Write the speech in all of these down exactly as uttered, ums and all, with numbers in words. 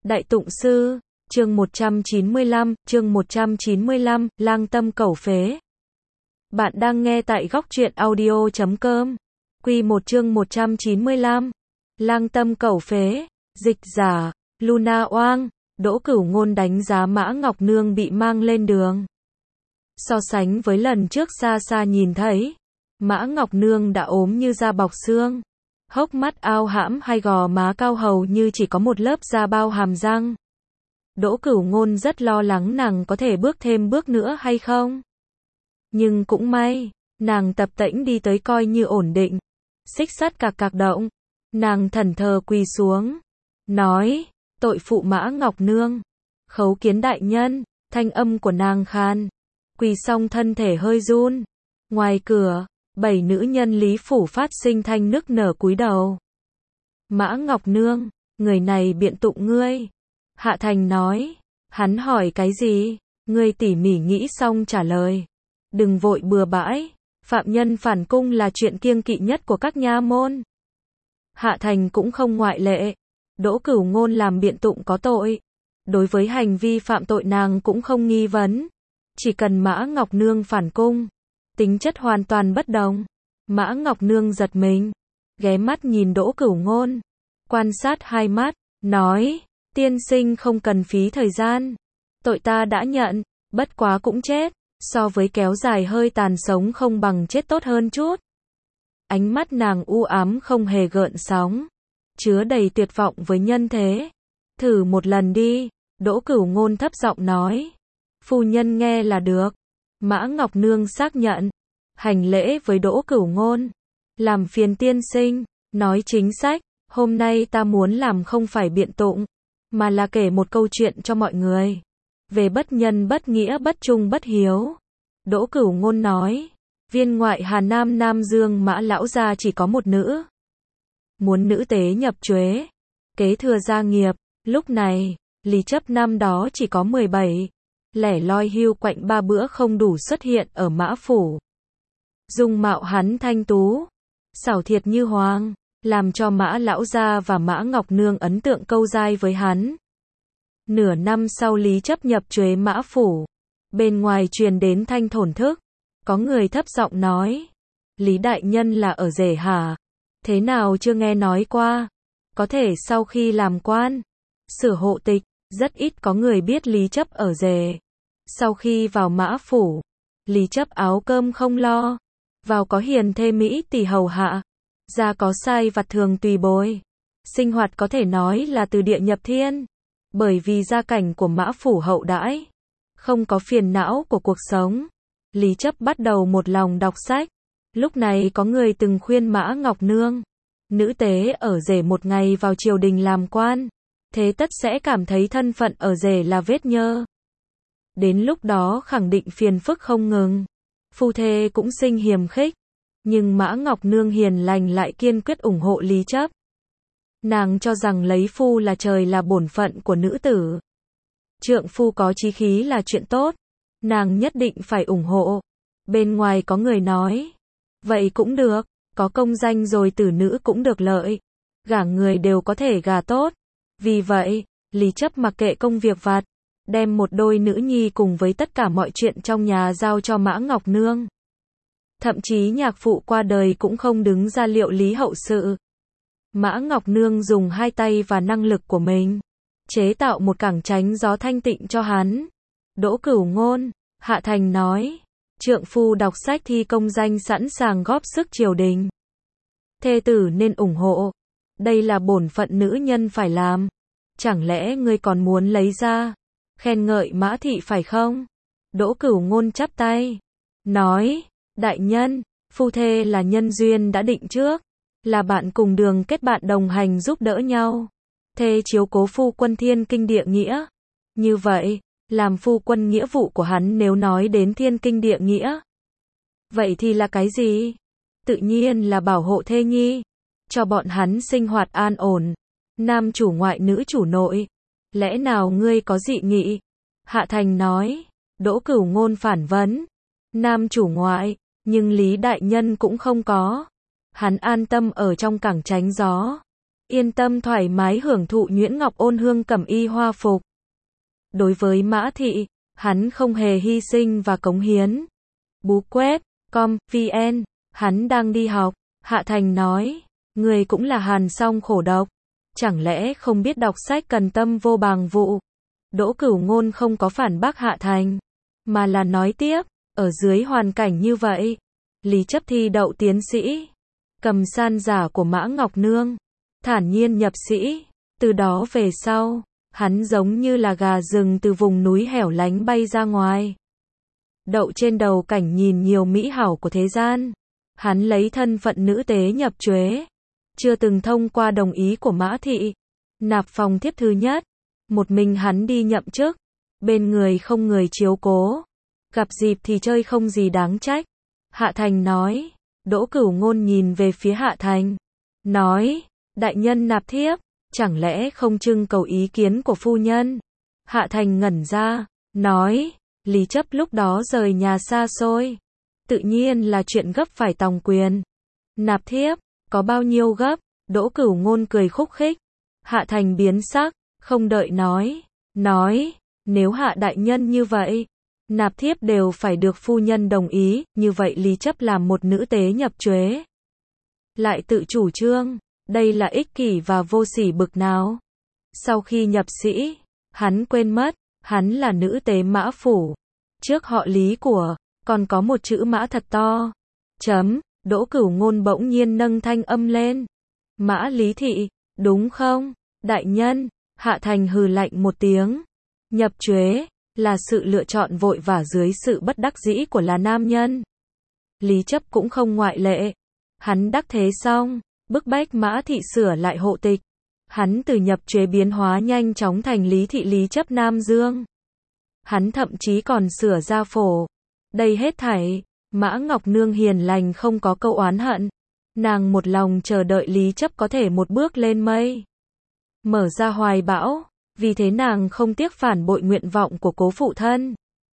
Đại Tụng Sư, chương một trăm chín mươi lăm, chương một trăm chín mươi lăm, lang tâm cẩu phế. Bạn đang nghe tại góc truyện audio chấm com. Quy một chương một trăm chín mươi lăm. Lang tâm cẩu phế, dịch giả, Luna Oang, Đỗ Cửu Ngôn đánh giá Mã Ngọc Nương bị mang lên đường. So sánh với lần trước xa xa nhìn thấy, Mã Ngọc Nương đã ốm như da bọc xương. Hốc mắt ao hãm hay gò má cao hầu như chỉ có một lớp da bao hàm răng. Đỗ Cửu Ngôn rất lo lắng nàng có thể bước thêm bước nữa hay không. Nhưng cũng may, nàng tập tễnh đi tới coi như ổn định. Xích sắt cạc cạc động, nàng thẫn thờ quỳ xuống, nói, tội phụ Mã Ngọc Nương, khấu kiến đại nhân. Thanh âm của nàng khan, quỳ xong thân thể hơi run. Ngoài cửa, bảy nữ nhân Lý Phủ phát sinh thanh nức nở cúi đầu. Mã Ngọc Nương, người này biện tụng ngươi. Hạ Thành nói, hắn hỏi cái gì, ngươi tỉ mỉ nghĩ xong trả lời. Đừng vội bừa bãi, phạm nhân phản cung là chuyện kiêng kỵ nhất của các nha môn. Hạ Thành cũng không ngoại lệ. Đỗ Cửu Ngôn làm biện tụng có tội. Đối với hành vi phạm tội nàng cũng không nghi vấn. Chỉ cần Mã Ngọc Nương phản cung, tính chất hoàn toàn bất đồng. Mã Ngọc Nương giật mình, ghé mắt nhìn Đỗ Cửu Ngôn, quan sát hai mắt, nói, tiên sinh không cần phí thời gian. Tội ta đã nhận, bất quá cũng chết, so với kéo dài hơi tàn sống không bằng chết tốt hơn chút. Ánh mắt nàng u ám không hề gợn sóng, chứa đầy tuyệt vọng với nhân thế. Thử một lần đi, Đỗ Cửu Ngôn thấp giọng nói. Phu nhân nghe là được. Mã Ngọc Nương xác nhận, hành lễ với Đỗ Cửu Ngôn. Làm phiền tiên sinh, nói chính sách, hôm nay ta muốn làm không phải biện tụng, mà là kể một câu chuyện cho mọi người. Về bất nhân bất nghĩa bất trung bất hiếu. Đỗ Cửu Ngôn nói, viên ngoại Hà Nam Nam Dương Mã lão gia chỉ có một nữ. Muốn nữ tế nhập chuế, kế thừa gia nghiệp, lúc này, Lý Chấp năm đó chỉ có mười bảy. Lẻ loi hưu quạnh ba bữa không đủ xuất hiện ở Mã Phủ. Dung mạo hắn thanh tú, xảo thiệt như hoàng, làm cho Mã lão gia và Mã Ngọc Nương ấn tượng câu dai với hắn. Nửa năm sau Lý Chấp nhập chuế Mã Phủ, bên ngoài truyền đến thanh thổn thức, có người thấp giọng nói, Lý đại nhân là ở rể hả? Thế nào chưa nghe nói qua? Có thể sau khi làm quan, sửa hộ tịch, rất ít có người biết Lý Chấp ở rể. Sau khi vào Mã Phủ, Lý Chấp áo cơm không lo, vào có hiền thê mỹ tỳ hầu hạ, ra có sai vặt thường tùy bồi. Sinh hoạt có thể nói là từ địa nhập thiên, bởi vì gia cảnh của Mã Phủ hậu đãi, không có phiền não của cuộc sống. Lý Chấp bắt đầu một lòng đọc sách. Lúc này có người từng khuyên Mã Ngọc Nương, nữ tế ở rể một ngày vào triều đình làm quan, thế tất sẽ cảm thấy thân phận ở rể là vết nhơ. Đến lúc đó khẳng định phiền phức không ngừng, phu thê cũng sinh hiềm khích. Nhưng Mã Ngọc Nương hiền lành lại kiên quyết ủng hộ Lý Chấp. Nàng cho rằng lấy phu là trời là bổn phận của nữ tử. Trượng phu có chí khí là chuyện tốt, nàng nhất định phải ủng hộ. Bên ngoài có người nói, vậy cũng được, có công danh rồi tử nữ cũng được lợi, gả người đều có thể gả tốt. Vì vậy, Lý Chấp mặc kệ công việc vặt, đem một đôi nữ nhi cùng với tất cả mọi chuyện trong nhà giao cho Mã Ngọc Nương. Thậm chí nhạc phụ qua đời cũng không đứng ra liệu lý hậu sự. Mã Ngọc Nương dùng hai tay và năng lực của mình, chế tạo một cảng tránh gió thanh tịnh cho hắn. Đỗ Cửu Ngôn, Hạ Thành nói, trượng phu đọc sách thi công danh sẵn sàng góp sức triều đình. Thê tử nên ủng hộ, đây là bổn phận nữ nhân phải làm. Chẳng lẽ ngươi còn muốn lấy ra khen ngợi Mã thị phải không? Đỗ Cửu Ngôn chắp tay, nói, đại nhân, phu thê là nhân duyên đã định trước, là bạn cùng đường kết bạn đồng hành giúp đỡ nhau. Thê chiếu cố phu quân thiên kinh địa nghĩa. Như vậy, làm phu quân nghĩa vụ của hắn nếu nói đến thiên kinh địa nghĩa, vậy thì là cái gì? Tự nhiên là bảo hộ thê nhi, cho bọn hắn sinh hoạt an ổn, nam chủ ngoại nữ chủ nội. Lẽ nào ngươi có dị nghị? Hạ Thành nói. Đỗ Cửu Ngôn phản vấn, nam chủ ngoại, nhưng Lý đại nhân cũng không có. Hắn an tâm ở trong cảng tránh gió, yên tâm thoải mái hưởng thụ nhuyễn ngọc ôn hương cẩm y hoa phục. Đối với Mã Thị, hắn không hề hy sinh và cống hiến. Bú quét, com, vn, hắn đang đi học. Hạ Thành nói, người cũng là hàn song khổ độc. Chẳng lẽ không biết đọc sách cần tâm vô bàng vụ. Đỗ Cửu Ngôn không có phản bác Hạ Thành, mà là nói tiếp, ở dưới hoàn cảnh như vậy, Lý Chấp thi đậu tiến sĩ, cầm san giả của Mã Ngọc Nương, thản nhiên nhập sĩ, từ đó về sau, hắn giống như là gà rừng từ vùng núi hẻo lánh bay ra ngoài. Đậu trên đầu cảnh nhìn nhiều mỹ hảo của thế gian, hắn lấy thân phận nữ tế nhập Chuế, chưa từng thông qua đồng ý của Mã Thị, nạp phòng thiếp thứ nhất, một mình hắn đi nhậm chức, bên người không người chiếu cố, gặp dịp thì chơi không gì đáng trách. Hạ Thành nói, Đỗ Cửu Ngôn nhìn về phía Hạ Thành, nói, đại nhân nạp thiếp, chẳng lẽ không trưng cầu ý kiến của phu nhân? Hạ Thành ngẩn ra, nói, Lý Chấp lúc đó rời nhà xa xôi, tự nhiên là chuyện gấp phải tòng quyền. Nạp thiếp, có bao nhiêu gấp? Đỗ Cửu Ngôn cười khúc khích. Hạ Thành biến sắc, không đợi nói, nói, nếu Hạ đại nhân như vậy, nạp thiếp đều phải được phu nhân đồng ý, như vậy Lý Chấp làm một nữ tế nhập Chuế, lại tự chủ trương, đây là ích kỷ và vô sỉ bực nào. Sau khi nhập sĩ, hắn quên mất, hắn là nữ tế Mã phủ, trước họ Lý của, còn có một chữ Mã thật to. Chấm, Đỗ Cửu Ngôn bỗng nhiên nâng thanh âm lên. Mã Lý Thị, đúng không? Đại nhân, Hạ Thành hừ lạnh một tiếng. Nhập Chuế, là sự lựa chọn vội vã dưới sự bất đắc dĩ của là nam nhân. Lý Chấp cũng không ngoại lệ. Hắn đắc thế xong, bức bách Mã Thị sửa lại hộ tịch. Hắn từ nhập Chuế biến hóa nhanh chóng thành Lý Thị Lý Chấp Nam Dương. Hắn thậm chí còn sửa gia phổ. Đây hết thảy, Mã Ngọc Nương hiền lành không có câu oán hận. Nàng một lòng chờ đợi Lý Chấp có thể một bước lên mây, mở ra hoài bão, vì thế nàng không tiếc phản bội nguyện vọng của cố phụ thân.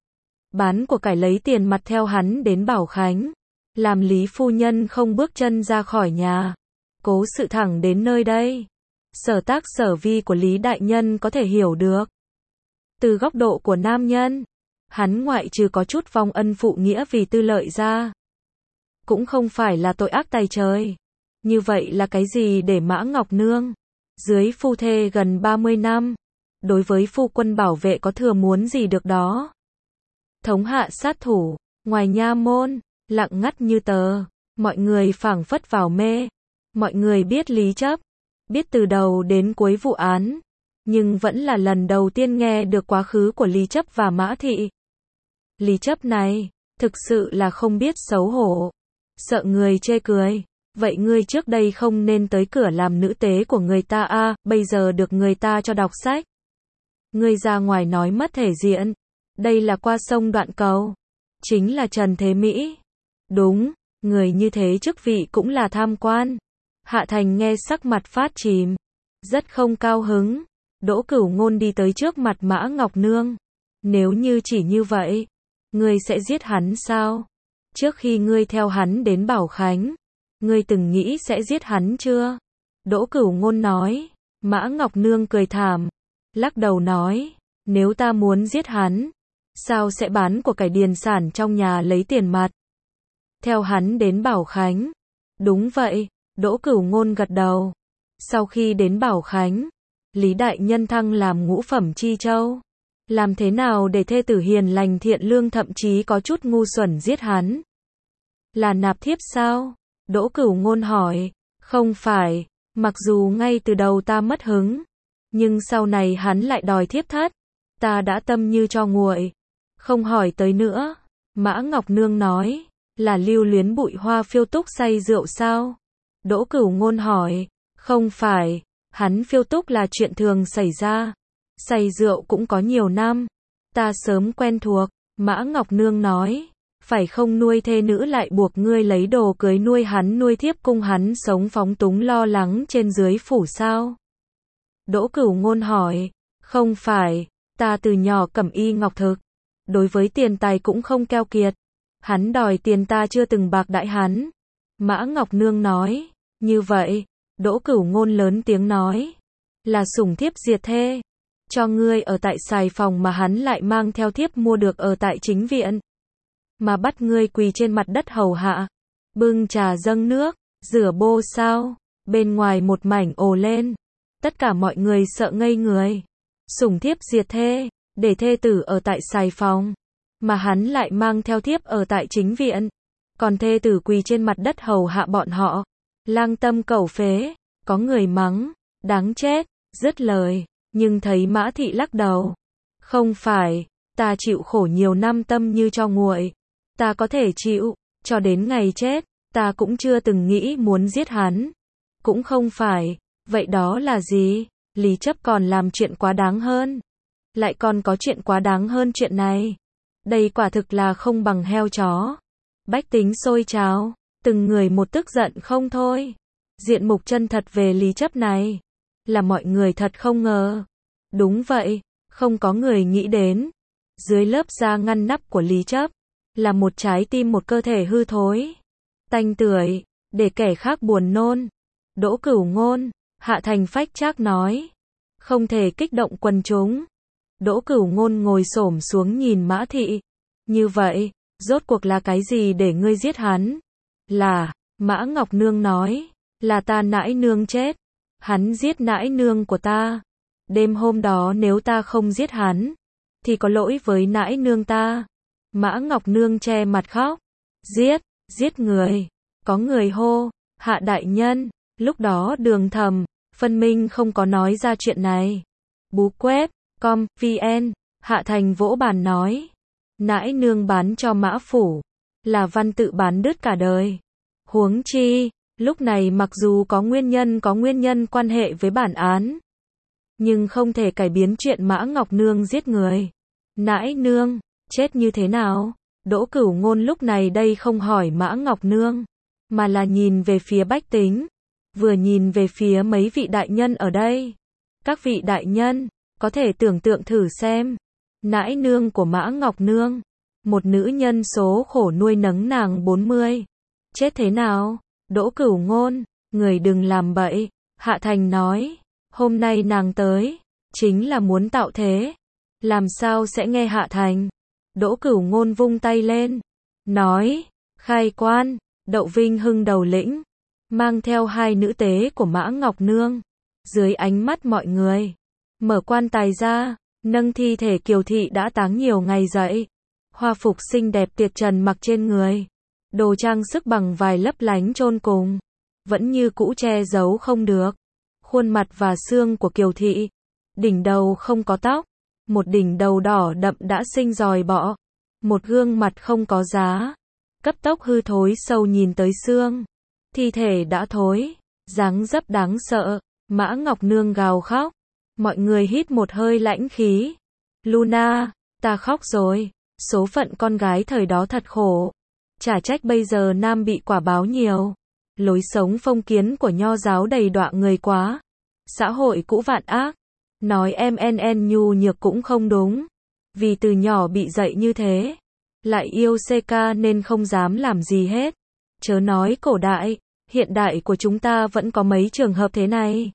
Bán của cải lấy tiền mặt theo hắn đến Bảo Khánh, làm Lý phu nhân không bước chân ra khỏi nhà. Cố sự thẳng đến nơi đây. Sở tác sở vi của Lý đại nhân có thể hiểu được. Từ góc độ của nam nhân, hắn ngoại trừ có chút vong ân phụ nghĩa vì tư lợi ra, cũng không phải là tội ác tày trời. Như vậy là cái gì để Mã Ngọc Nương, dưới phu thê gần ba mươi năm, đối với phu quân bảo vệ có thừa muốn gì được đó. Thống hạ sát thủ, ngoài nha môn, lặng ngắt như tờ, mọi người phảng phất vào mê. Mọi người biết Lý Chấp, biết từ đầu đến cuối vụ án, nhưng vẫn là lần đầu tiên nghe được quá khứ của Lý Chấp và Mã Thị. Lý Chấp này, thực sự là không biết xấu hổ, sợ người chê cười. Vậy ngươi trước đây không nên tới cửa làm nữ tế của người ta a, à, bây giờ được người ta cho đọc sách. Ngươi ra ngoài nói mất thể diện. Đây là qua sông đoạn cầu. Chính là Trần Thế Mỹ. Đúng, người như thế chức vị cũng là tham quan. Hạ Thành nghe sắc mặt phát chìm, rất không cao hứng. Đỗ Cửu Ngôn đi tới trước mặt Mã Ngọc Nương. Nếu như chỉ như vậy, ngươi sẽ giết hắn sao? Trước khi ngươi theo hắn đến Bảo Khánh, ngươi từng nghĩ sẽ giết hắn chưa? Đỗ Cửu Ngôn nói. Mã Ngọc Nương cười thảm, lắc đầu nói, nếu ta muốn giết hắn, sao sẽ bán của cải điền sản trong nhà lấy tiền mặt? Theo hắn đến Bảo Khánh. Đúng vậy, Đỗ Cửu Ngôn gật đầu. Sau khi đến Bảo Khánh, Lý đại nhân thăng làm ngũ phẩm chi châu. Làm thế nào để thê tử hiền lành thiện lương thậm chí có chút ngu xuẩn giết hắn? Là nạp thiếp sao? Đỗ Cửu Ngôn hỏi. Không phải, mặc dù ngay từ đầu ta mất hứng, nhưng sau này hắn lại đòi thiếp thất. Ta đã tâm như cho nguội, không hỏi tới nữa. Mã Ngọc Nương nói. Là lưu luyến bụi hoa phiêu túc say rượu sao? Đỗ Cửu Ngôn hỏi. Không phải, hắn phiêu túc là chuyện thường xảy ra. Say rượu cũng có nhiều năm. Ta sớm quen thuộc. Mã Ngọc Nương nói. Phải không nuôi thê nữ lại buộc ngươi lấy đồ cưới nuôi hắn nuôi thiếp cung hắn sống phóng túng lo lắng trên dưới phủ sao? Đỗ Cửu Ngôn hỏi. Không phải, ta từ nhỏ cẩm y ngọc thực. Đối với tiền tài cũng không keo kiệt. Hắn đòi tiền ta chưa từng bạc đãi hắn. Mã Ngọc Nương nói. Như vậy, Đỗ Cửu Ngôn lớn tiếng nói. Là sủng thiếp diệt thê. Cho ngươi ở tại xài phòng mà hắn lại mang theo thiếp mua được ở tại chính viện. Mà bắt ngươi quỳ trên mặt đất hầu hạ. Bưng trà dâng nước, rửa bô sao. Bên ngoài một mảnh ồ lên. Tất cả mọi người sợ ngây người. Sủng thiếp diệt thê, để thê tử ở tại xài phòng. Mà hắn lại mang theo thiếp ở tại chính viện. Còn thê tử quỳ trên mặt đất hầu hạ bọn họ. Lang tâm cẩu phế, có người mắng, đáng chết, dứt lời, nhưng thấy Mã Thị lắc đầu. Không phải, ta chịu khổ nhiều năm tâm như cho nguội. Ta có thể chịu, cho đến ngày chết, ta cũng chưa từng nghĩ muốn giết hắn. Cũng không phải, vậy đó là gì? Lý Chấp còn làm chuyện quá đáng hơn. Lại còn có chuyện quá đáng hơn chuyện này. Đây quả thực là không bằng heo chó. Bách tính sôi trào, từng người một tức giận không thôi. Diện mục chân thật về Lý Chấp này, là mọi người thật không ngờ. Đúng vậy, không có người nghĩ đến. Dưới lớp da ngăn nắp của Lý Chấp, là một trái tim một cơ thể hư thối. Tanh tưởi, để kẻ khác buồn nôn. Đỗ Cửu Ngôn, Hạ Thành phách trác nói. Không thể kích động quần chúng. Đỗ Cửu Ngôn ngồi xổm xuống nhìn Mã Thị. Như vậy, rốt cuộc là cái gì để ngươi giết hắn? Là, Mã Ngọc Nương nói, là ta nãi nương chết. Hắn giết nãi nương của ta. Đêm hôm đó nếu ta không giết hắn, thì có lỗi với nãi nương ta. Mã Ngọc Nương che mặt khóc. Giết, giết người. Có người hô, Hạ đại nhân. Lúc đó Đường Thầm, phân minh không có nói ra chuyện này. Bú quét, com, vn, Hạ Thành vỗ bàn nói. Nãi nương bán cho Mã Phủ, là văn tự bán đứt cả đời. Huống chi, lúc này mặc dù có nguyên nhân có nguyên nhân quan hệ với bản án, nhưng không thể cải biến chuyện Mã Ngọc Nương giết người. Nãi nương, chết như thế nào? Đỗ Cửu Ngôn lúc này đây không hỏi Mã Ngọc Nương, mà là nhìn về phía bách tính, vừa nhìn về phía mấy vị đại nhân ở đây. Các vị đại nhân, có thể tưởng tượng thử xem, nãi nương của Mã Ngọc Nương, một nữ nhân số khổ nuôi nấng nàng bốn mươi, chết thế nào? Đỗ Cửu Ngôn, người đừng làm bậy. Hạ Thành nói, hôm nay nàng tới, chính là muốn tạo thế. Làm sao sẽ nghe Hạ Thành? Đỗ Cửu Ngôn vung tay lên, nói, khai quan. Đậu Vinh Hưng đầu lĩnh, mang theo hai nữ tế của Mã Ngọc Nương, dưới ánh mắt mọi người, mở quan tài ra, nâng thi thể Kiều Thị đã táng nhiều ngày dậy. Hoa phục xinh đẹp tiệt trần mặc trên người, đồ trang sức bằng vài lấp lánh chôn cùng, vẫn như cũ che giấu không được. Khuôn mặt và xương của Kiều Thị, đỉnh đầu không có tóc, một đỉnh đầu đỏ đậm đã sinh roi bọ, một gương mặt không có giá, cấp tốc hư thối sâu nhìn tới xương. Thi thể đã thối, dáng dấp đáng sợ. Mã Ngọc Nương gào khóc. Mọi người hít một hơi lãnh khí. Luna, ta khóc rồi. Số phận con gái thời đó thật khổ. Chả trách bây giờ nam bị quả báo nhiều. Lối sống phong kiến của nho giáo đầy đọa người quá. Xã hội cũ vạn ác. Nói em en en nhu nhược cũng không đúng. Vì từ nhỏ bị dạy như thế, lại yêu xê ca nên không dám làm gì hết. Chớ nói cổ đại, hiện đại của chúng ta vẫn có mấy trường hợp thế này.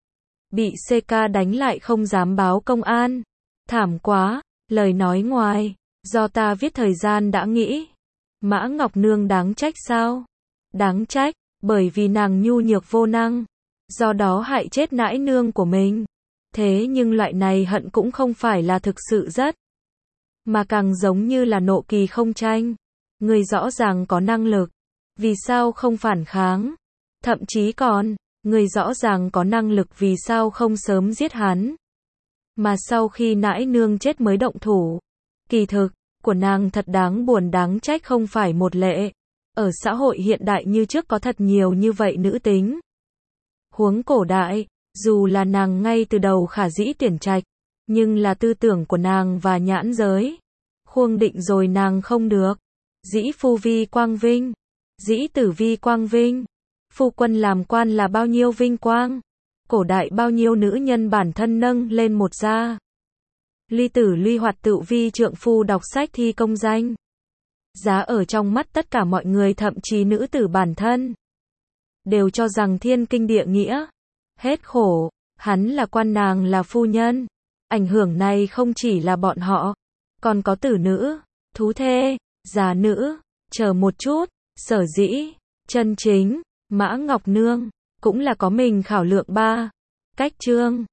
Bị xê ca đánh lại không dám báo công an. Thảm quá, lời nói ngoài, do ta viết thời gian đã nghĩ. Mã Ngọc Nương đáng trách sao? Đáng trách, bởi vì nàng nhu nhược vô năng, do đó hại chết nãi nương của mình. Thế nhưng loại này hận cũng không phải là thực sự rất, mà càng giống như là nộ kỳ không tranh. Người rõ ràng có năng lực, vì sao không phản kháng? Thậm chí còn, người rõ ràng có năng lực vì sao không sớm giết hắn? Mà sau khi nãi nương chết mới động thủ. Kỳ thực, của nàng thật đáng buồn đáng trách không phải một lệ. Ở xã hội hiện đại như trước có thật nhiều như vậy nữ tính. Huống cổ đại, dù là nàng ngay từ đầu khả dĩ tuyển trạch, nhưng là tư tưởng của nàng và nhãn giới khuông định rồi nàng không được. Dĩ phu vi quang vinh, dĩ tử vi quang vinh. Phu quân làm quan là bao nhiêu vinh quang. Cổ đại bao nhiêu nữ nhân bản thân nâng lên một gia. Ly tử ly hoạt tự vi trượng phu đọc sách thi công danh. Giá ở trong mắt tất cả mọi người thậm chí nữ tử bản thân. đều cho rằng thiên kinh địa nghĩa. Hết khổ, hắn là quan nàng là phu nhân. Ảnh hưởng này không chỉ là bọn họ, còn có tử nữ, thú thê, già nữ, chờ một chút, sở dĩ, chân chính, Mã Ngọc Nương, cũng là có mình khảo lượng ba. Cách chương